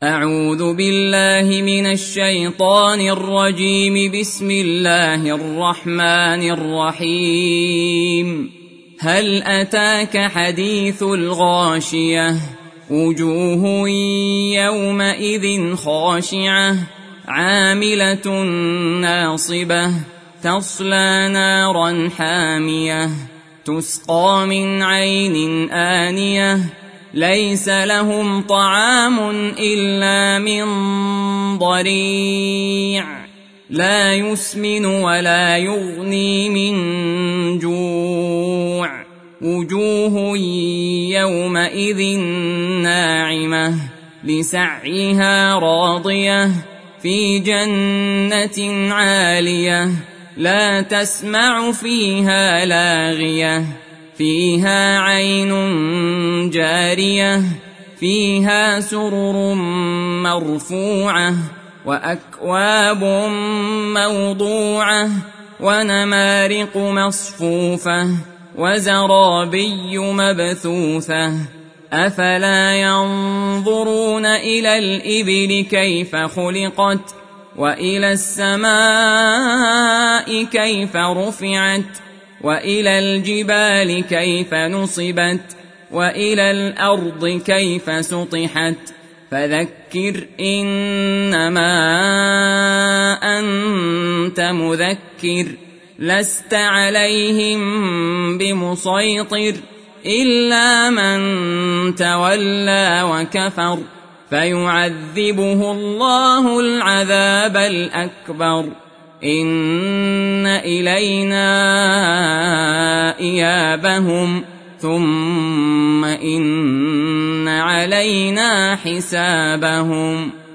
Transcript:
أعوذ بالله من الشيطان الرجيم. بسم الله الرحمن الرحيم. هل أتاك حديث الغاشية؟ وجوه يومئذ خاشعة عاملة ناصبة تصلى نارا حامية تسقى من عين آنية ليس لهم طعام إلا من ضريع لا يسمن ولا يغني من جوع. وجوه يومئذ ناعمة لسعيها راضية في جنة عالية لا تسمع فيها لاغية فيها عين جارية فيها سرر مرفوعة وأكواب موضوعة ونمارق مصفوفة وزرابي مبثوثة. أفلا ينظرون إلى الإبل كيف خلقت وإلى السماء كيف رفعت وإلى الجبال كيف نصبت وإلى الأرض كيف سطحت. فذكر إنما أنت مذكر لست عليهم بمسيطر إلا من تولى وكفر فيعذبه الله العذاب الأكبر. إن إلينا إيابهم ثم إن علينا حسابهم.